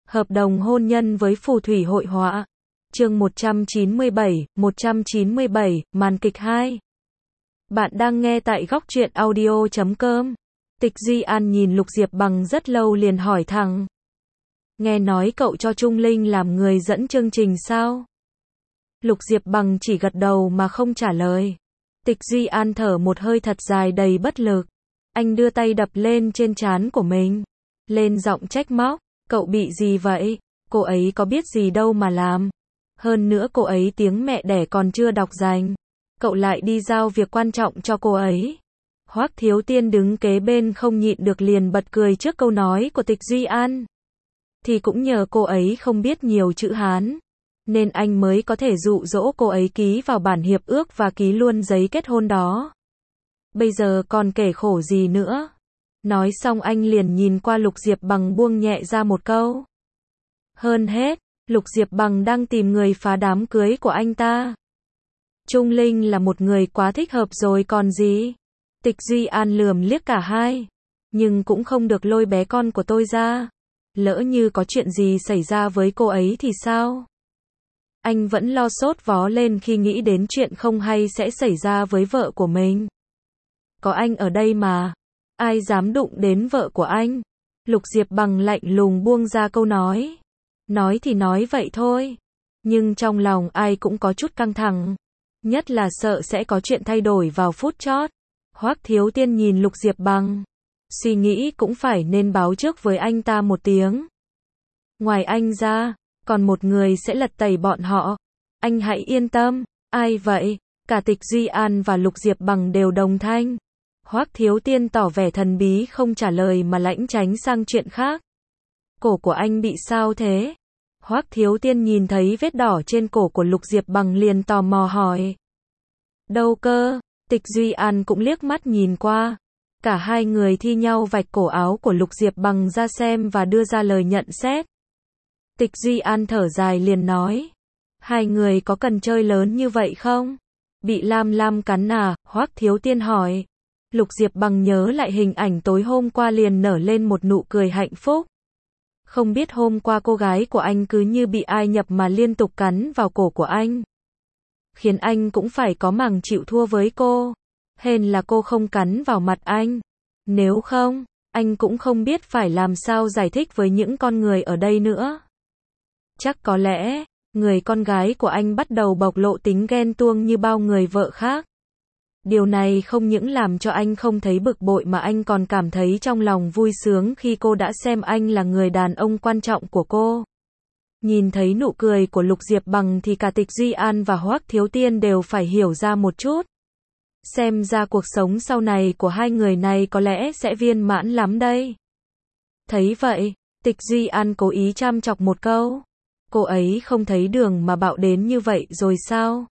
Hợp đồng hôn nhân với phù thủy hội họa. Chương 197, màn kịch 2. Bạn đang nghe tại góc truyện audio.com. Tịch Duy An nhìn Lục Diệp Bằng rất lâu liền hỏi thẳng. Nghe nói cậu cho Trung Linh làm người dẫn chương trình sao? Lục Diệp Bằng chỉ gật đầu mà không trả lời. Tịch Duy An thở một hơi thật dài đầy bất lực. Anh đưa tay đập lên trên trán của mình. Lên giọng trách móc. Cậu bị gì vậy? Cô ấy có biết gì đâu mà làm. Hơn nữa cô ấy tiếng mẹ đẻ còn chưa đọc dành. Cậu lại đi giao việc quan trọng cho cô ấy. Hoắc Thiếu Tiên đứng kế bên không nhịn được liền bật cười trước câu nói của Tịch Duy An. Thì cũng nhờ cô ấy không biết nhiều chữ Hán, nên anh mới có thể dụ dỗ cô ấy ký vào bản hiệp ước và ký luôn giấy kết hôn đó. Bây giờ còn kể khổ gì nữa. Nói xong anh liền nhìn qua Lục Diệp Bằng buông nhẹ ra một câu. Hơn hết, Lục Diệp Bằng đang tìm người phá đám cưới của anh ta. Trung Linh là một người quá thích hợp rồi còn gì. Tịch Duy An lườm liếc cả hai. Nhưng cũng không được lôi bé con của tôi ra. Lỡ như có chuyện gì xảy ra với cô ấy thì sao? Anh vẫn lo sốt vó lên khi nghĩ đến chuyện không hay sẽ xảy ra với vợ của mình. Có anh ở đây mà. Ai dám đụng đến vợ của anh? Lục Diệp Bằng lạnh lùng buông ra câu nói. Nói thì nói vậy thôi. Nhưng trong lòng ai cũng có chút căng thẳng. Nhất là sợ sẽ có chuyện thay đổi vào phút chót. Hoắc Thiếu Tiên nhìn Lục Diệp Bằng. Suy nghĩ cũng phải nên báo trước với anh ta một tiếng. Ngoài anh ra, còn một người sẽ lật tẩy bọn họ. Anh hãy yên tâm. Ai vậy? Cả Tịch Duy An và Lục Diệp Bằng đều đồng thanh. Hoắc Thiếu Tiên tỏ vẻ thần bí không trả lời mà lãnh tránh sang chuyện khác. Cổ của anh bị sao thế? Hoắc Thiếu Tiên nhìn thấy vết đỏ trên cổ của Lục Diệp Bằng liền tò mò hỏi. Đâu cơ? Tịch Duy An cũng liếc mắt nhìn qua. Cả hai người thi nhau vạch cổ áo của Lục Diệp Bằng ra xem và đưa ra lời nhận xét. Tịch Duy An thở dài liền nói. Hai người có cần chơi lớn như vậy không? Bị Lam Lam cắn à? Hoắc Thiếu Tiên hỏi. Lục Diệp Bằng nhớ lại hình ảnh tối hôm qua liền nở lên một nụ cười hạnh phúc. Không biết hôm qua cô gái của anh cứ như bị ai nhập mà liên tục cắn vào cổ của anh. Khiến anh cũng phải có màng chịu thua với cô. Hên là cô không cắn vào mặt anh. Nếu không, anh cũng không biết phải làm sao giải thích với những con người ở đây nữa. Chắc có lẽ, người con gái của anh bắt đầu bộc lộ tính ghen tuông như bao người vợ khác. Điều này không những làm cho anh không thấy bực bội mà anh còn cảm thấy trong lòng vui sướng khi cô đã xem anh là người đàn ông quan trọng của cô. Nhìn thấy nụ cười của Lục Diệp Bằng thì cả Tịch Duy An và Hoắc Thiếu Tiên đều phải hiểu ra một chút. Xem ra cuộc sống sau này của hai người này có lẽ sẽ viên mãn lắm đây. Thấy vậy, Tịch Duy An cố ý chăm chọc một câu. Cô ấy không thấy đường mà bạo đến như vậy rồi sao?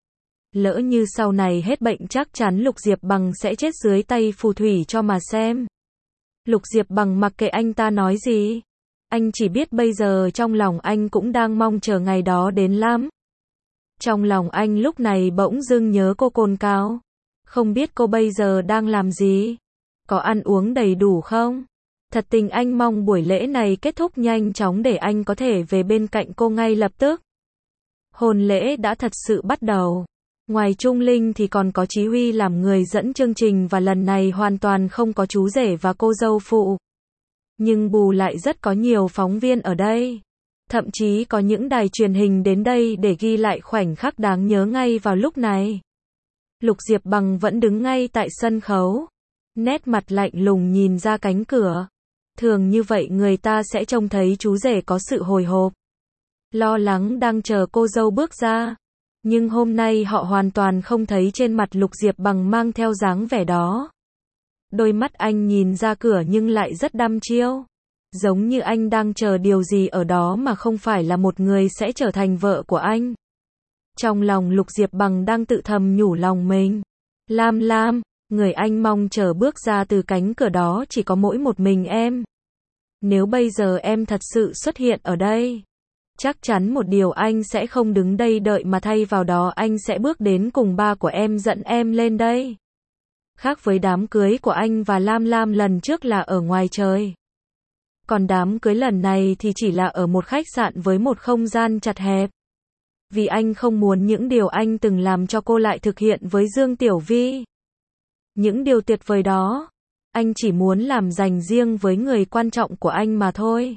Lỡ như sau này hết bệnh chắc chắn Lục Diệp Bằng sẽ chết dưới tay phù thủy cho mà xem. Lục Diệp Bằng mặc kệ anh ta nói gì. Anh chỉ biết bây giờ trong lòng anh cũng đang mong chờ ngày đó đến lắm. Trong lòng anh lúc này bỗng dưng nhớ cô cồn cao. Không biết cô bây giờ đang làm gì? Có ăn uống đầy đủ không? Thật tình anh mong buổi lễ này kết thúc nhanh chóng để anh có thể về bên cạnh cô ngay lập tức. Hôn lễ đã thật sự bắt đầu. Ngoài Trung Linh thì còn có Chí Huy làm người dẫn chương trình và lần này hoàn toàn không có chú rể và cô dâu phụ. Nhưng bù lại rất có nhiều phóng viên ở đây. Thậm chí có những đài truyền hình đến đây để ghi lại khoảnh khắc đáng nhớ ngay vào lúc này. Lục Diệp Bằng vẫn đứng ngay tại sân khấu. Nét mặt lạnh lùng nhìn ra cánh cửa. Thường như vậy người ta sẽ trông thấy chú rể có sự hồi hộp. Lo lắng đang chờ cô dâu bước ra. Nhưng hôm nay họ hoàn toàn không thấy trên mặt Lục Diệp Bằng mang theo dáng vẻ đó. Đôi mắt anh nhìn ra cửa nhưng lại rất đăm chiêu. Giống như anh đang chờ điều gì ở đó mà không phải là một người sẽ trở thành vợ của anh. Trong lòng Lục Diệp Bằng đang tự thầm nhủ lòng mình. Lam Lam, người anh mong chờ bước ra từ cánh cửa đó chỉ có mỗi một mình em. Nếu bây giờ em thật sự xuất hiện ở đây, chắc chắn một điều anh sẽ không đứng đây đợi mà thay vào đó anh sẽ bước đến cùng ba của em dẫn em lên đây. Khác với đám cưới của anh và Lam Lam lần trước là ở ngoài trời. Còn đám cưới lần này thì chỉ là ở một khách sạn với một không gian chật hẹp. Vì anh không muốn những điều anh từng làm cho cô lại thực hiện với Dương Tiểu Vi. Những điều tuyệt vời đó, anh chỉ muốn làm dành riêng với người quan trọng của anh mà thôi.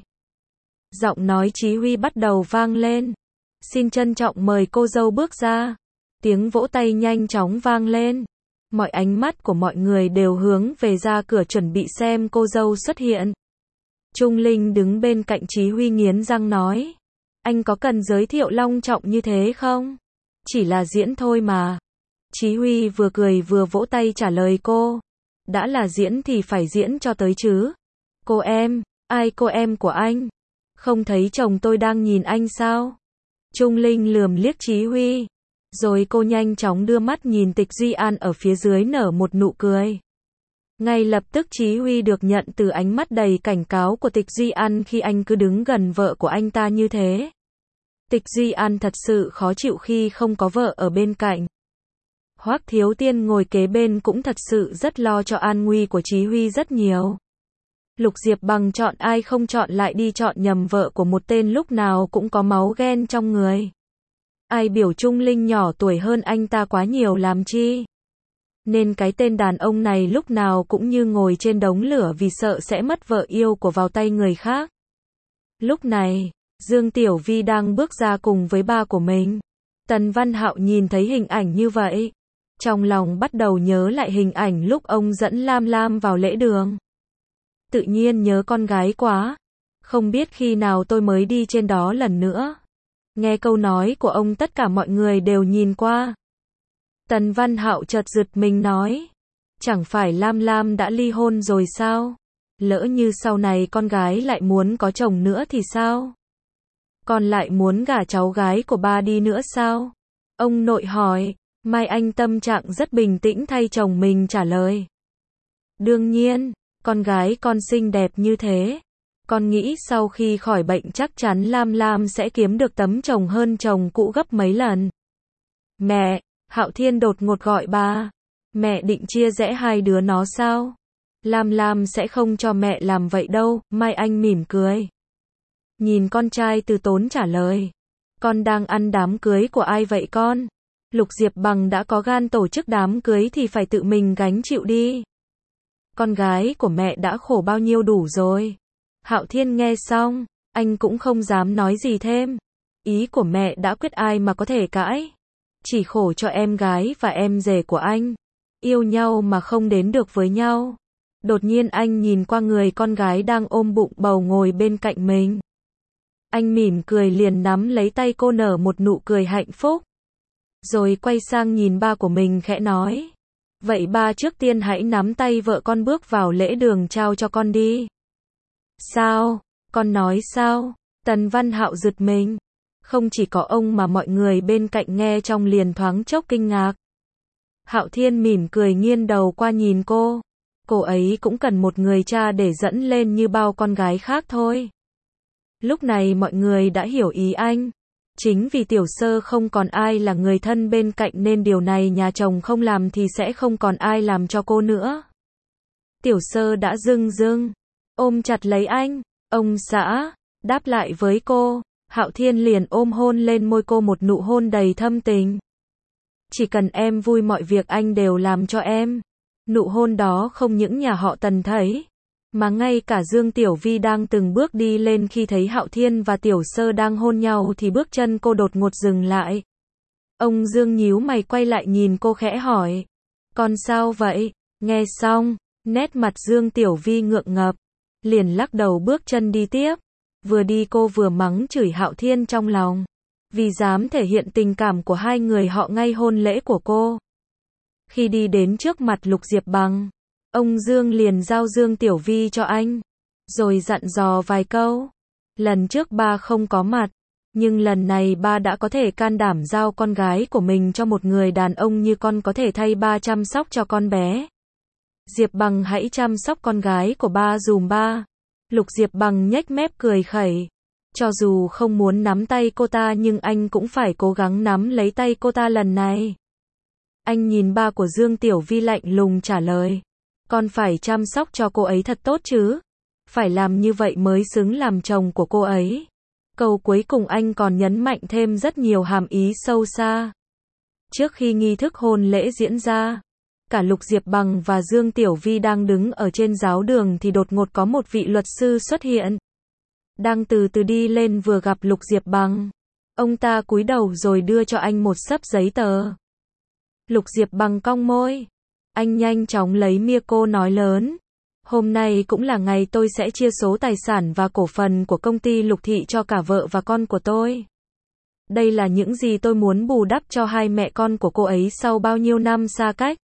Giọng nói Chí Huy bắt đầu vang lên. Xin trân trọng mời cô dâu bước ra. Tiếng vỗ tay nhanh chóng vang lên. Mọi ánh mắt của mọi người đều hướng về ra cửa chuẩn bị xem cô dâu xuất hiện. Trung Linh đứng bên cạnh Chí Huy nghiến răng nói. Anh có cần giới thiệu long trọng như thế không? Chỉ là diễn thôi mà. Chí Huy vừa cười vừa vỗ tay trả lời cô. Đã là diễn thì phải diễn cho tới chứ. Cô em, ai cô em của anh? Không thấy chồng tôi đang nhìn anh sao? Trung Linh lườm liếc Chí Huy. Rồi cô nhanh chóng đưa mắt nhìn Tịch Duy An ở phía dưới nở một nụ cười. Ngay lập tức Chí Huy được nhận từ ánh mắt đầy cảnh cáo của Tịch Duy An khi anh cứ đứng gần vợ của anh ta như thế. Tịch Duy An thật sự khó chịu khi không có vợ ở bên cạnh. Hoắc Thiếu Tiên ngồi kế bên cũng thật sự rất lo cho an nguy của Chí Huy rất nhiều. Lục Diệp Bằng chọn ai không chọn lại đi chọn nhầm vợ của một tên lúc nào cũng có máu ghen trong người. Ai biểu Trung Linh nhỏ tuổi hơn anh ta quá nhiều làm chi. Nên cái tên đàn ông này lúc nào cũng như ngồi trên đống lửa vì sợ sẽ mất vợ yêu của vào tay người khác. Lúc này, Dương Tiểu Vi đang bước ra cùng với ba của mình. Tần Văn Hạo nhìn thấy hình ảnh như vậy. Trong lòng bắt đầu nhớ lại hình ảnh lúc ông dẫn Lam Lam vào lễ đường. Tự nhiên nhớ con gái quá. Không biết khi nào tôi mới đi trên đó lần nữa. Nghe câu nói của ông tất cả mọi người đều nhìn qua. Tần Văn Hạo chợt giật mình nói. Chẳng phải Lam Lam đã ly hôn rồi sao? Lỡ như sau này con gái lại muốn có chồng nữa thì sao? Còn lại muốn gả cháu gái của ba đi nữa sao? Ông nội hỏi. Mai Anh tâm trạng rất bình tĩnh thay chồng mình trả lời. Đương nhiên, con gái con xinh đẹp như thế. Con nghĩ sau khi khỏi bệnh chắc chắn Lam Lam sẽ kiếm được tấm chồng hơn chồng cũ gấp mấy lần. Mẹ, Hạo Thiên đột ngột gọi bà. Mẹ định chia rẽ hai đứa nó sao? Lam Lam sẽ không cho mẹ làm vậy đâu, Mai Anh mỉm cười. Nhìn con trai từ tốn trả lời. Con đang ăn đám cưới của ai vậy con? Lục Diệp Bằng đã có gan tổ chức đám cưới thì phải tự mình gánh chịu đi. Con gái của mẹ đã khổ bao nhiêu đủ rồi. Hạo Thiên nghe xong, anh cũng không dám nói gì thêm. Ý của mẹ đã quyết ai mà có thể cãi. Chỉ khổ cho em gái và em rể của anh. Yêu nhau mà không đến được với nhau. Đột nhiên anh nhìn qua người con gái đang ôm bụng bầu ngồi bên cạnh mình. Anh mỉm cười liền nắm lấy tay cô nở một nụ cười hạnh phúc. Rồi quay sang nhìn ba của mình khẽ nói. Vậy ba trước tiên hãy nắm tay vợ con bước vào lễ đường trao cho con đi. Sao? Con nói sao? Tần Văn Hạo giật mình. Không chỉ có ông mà mọi người bên cạnh nghe trong liền thoáng chốc kinh ngạc. Hạo Thiên mỉm cười nghiêng đầu qua nhìn cô. Cô ấy cũng cần một người cha để dẫn lên như bao con gái khác thôi. Lúc này mọi người đã hiểu ý anh. Chính vì Tiểu Sơ không còn ai là người thân bên cạnh nên điều này nhà chồng không làm thì sẽ không còn ai làm cho cô nữa. Tiểu Sơ đã dưng dưng ôm chặt lấy anh. Ông xã, đáp lại với cô. Hạo Thiên liền ôm hôn lên môi cô một nụ hôn đầy thâm tình. Chỉ cần em vui mọi việc anh đều làm cho em. Nụ hôn đó không những nhà họ Tần thấy, mà ngay cả Dương Tiểu Vi đang từng bước đi lên khi thấy Hạo Thiên và Tiểu Sơ đang hôn nhau thì bước chân cô đột ngột dừng lại. Ông Dương nhíu mày quay lại nhìn cô khẽ hỏi. Con sao vậy? Nghe xong, nét mặt Dương Tiểu Vi ngượng ngập. Liền lắc đầu bước chân đi tiếp. Vừa đi cô vừa mắng chửi Hạo Thiên trong lòng. Vì dám thể hiện tình cảm của hai người họ ngay hôn lễ của cô. Khi đi đến trước mặt Lục Diệp Bằng, ông Dương liền giao Dương Tiểu Vi cho anh. Rồi dặn dò vài câu. Lần trước ba không có mặt. Nhưng lần này ba đã có thể can đảm giao con gái của mình cho một người đàn ông như con có thể thay ba chăm sóc cho con bé. Diệp Bằng hãy chăm sóc con gái của ba dùm ba. Lục Diệp Bằng nhếch mép cười khẩy. Cho dù không muốn nắm tay cô ta nhưng anh cũng phải cố gắng nắm lấy tay cô ta lần này. Anh nhìn ba của Dương Tiểu Vi lạnh lùng trả lời. Con phải chăm sóc cho cô ấy thật tốt chứ. Phải làm như vậy mới xứng làm chồng của cô ấy. Câu cuối cùng anh còn nhấn mạnh thêm rất nhiều hàm ý sâu xa. Trước khi nghi thức hôn lễ diễn ra, cả Lục Diệp Bằng và Dương Tiểu Vi đang đứng ở trên giáo đường thì đột ngột có một vị luật sư xuất hiện. Đang từ từ đi lên vừa gặp Lục Diệp Bằng. Ông ta cúi đầu rồi đưa cho anh một xấp giấy tờ. Lục Diệp Bằng cong môi. Anh nhanh chóng lấy micro nói lớn. Hôm nay cũng là ngày tôi sẽ chia số tài sản và cổ phần của công ty Lục Thị cho cả vợ và con của tôi. Đây là những gì tôi muốn bù đắp cho hai mẹ con của cô ấy sau bao nhiêu năm xa cách.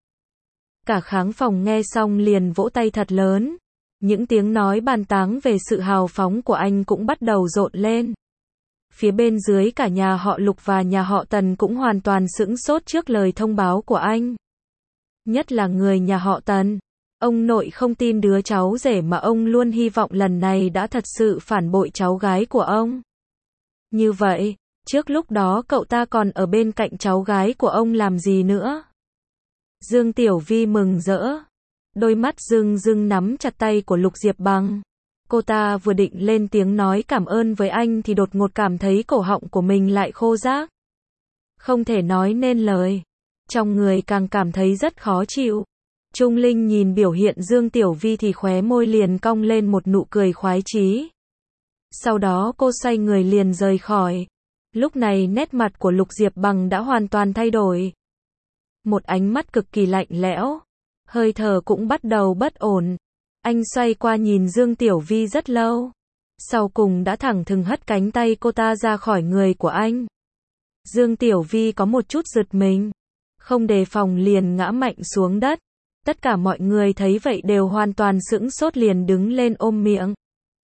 Cả khán phòng nghe xong liền vỗ tay thật lớn. Những tiếng nói bàn tán về sự hào phóng của anh cũng bắt đầu rộn lên. Phía bên dưới cả nhà họ Lục và nhà họ Tần cũng hoàn toàn sững sốt trước lời thông báo của anh. Nhất là người nhà họ Tần. Ông nội không tin đứa cháu rể mà ông luôn hy vọng lần này đã thật sự phản bội cháu gái của ông. Như vậy, trước lúc đó cậu ta còn ở bên cạnh cháu gái của ông làm gì nữa? Dương Tiểu Vi mừng rỡ. Đôi mắt rưng rưng nắm chặt tay của Lục Diệp Bằng. Cô ta vừa định lên tiếng nói cảm ơn với anh thì đột ngột cảm thấy cổ họng của mình lại khô rác. Không thể nói nên lời. Trong người càng cảm thấy rất khó chịu. Trung Linh nhìn biểu hiện Dương Tiểu Vi thì khóe môi liền cong lên một nụ cười khoái chí. Sau đó cô xoay người liền rời khỏi. Lúc này nét mặt của Lục Diệp Bằng đã hoàn toàn thay đổi. Một ánh mắt cực kỳ lạnh lẽo. Hơi thở cũng bắt đầu bất ổn. Anh xoay qua nhìn Dương Tiểu Vi rất lâu. Sau cùng đã thẳng thừng hất cánh tay cô ta ra khỏi người của anh. Dương Tiểu Vi có một chút giật mình. Không đề phòng liền ngã mạnh xuống đất. Tất cả mọi người thấy vậy đều hoàn toàn sững sốt liền đứng lên ôm miệng.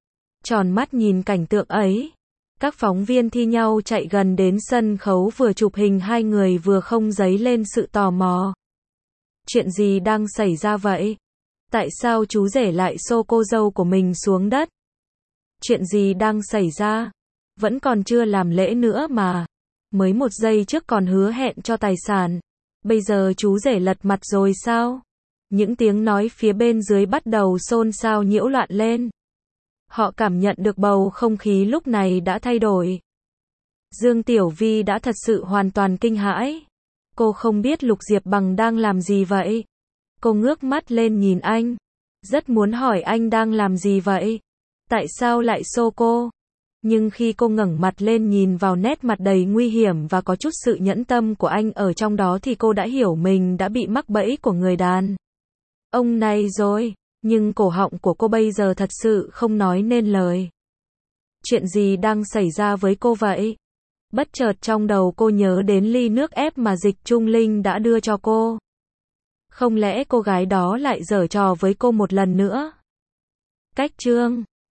Tròn mắt nhìn cảnh tượng ấy. Các phóng viên thi nhau chạy gần đến sân khấu vừa chụp hình hai người vừa không dấy lên sự tò mò. Chuyện gì đang xảy ra vậy? Tại sao chú rể lại xô cô dâu của mình xuống đất? Chuyện gì đang xảy ra? Vẫn còn chưa làm lễ nữa mà. Mới một giây trước còn hứa hẹn cho tài sản. Bây giờ chú rể lật mặt rồi sao? Những tiếng nói phía bên dưới bắt đầu xôn xao nhiễu loạn lên. Họ cảm nhận được bầu không khí lúc này đã thay đổi. Dương Tiểu Vi đã thật sự hoàn toàn kinh hãi. Cô không biết Lục Diệp Bằng đang làm gì vậy. Cô ngước mắt lên nhìn anh. Rất muốn hỏi anh đang làm gì vậy. Tại sao lại xô cô? Nhưng khi cô ngẩng mặt lên nhìn vào nét mặt đầy nguy hiểm và có chút sự nhẫn tâm của anh ở trong đó thì cô đã hiểu mình đã bị mắc bẫy của người đàn ông này rồi. Nhưng cổ họng của cô bây giờ thật sự không nói nên lời. Chuyện gì đang xảy ra với cô vậy? Bất chợt trong đầu cô nhớ đến ly nước ép mà Dịch Trung Linh đã đưa cho cô. Không lẽ cô gái đó lại giở trò với cô một lần nữa? Cách chương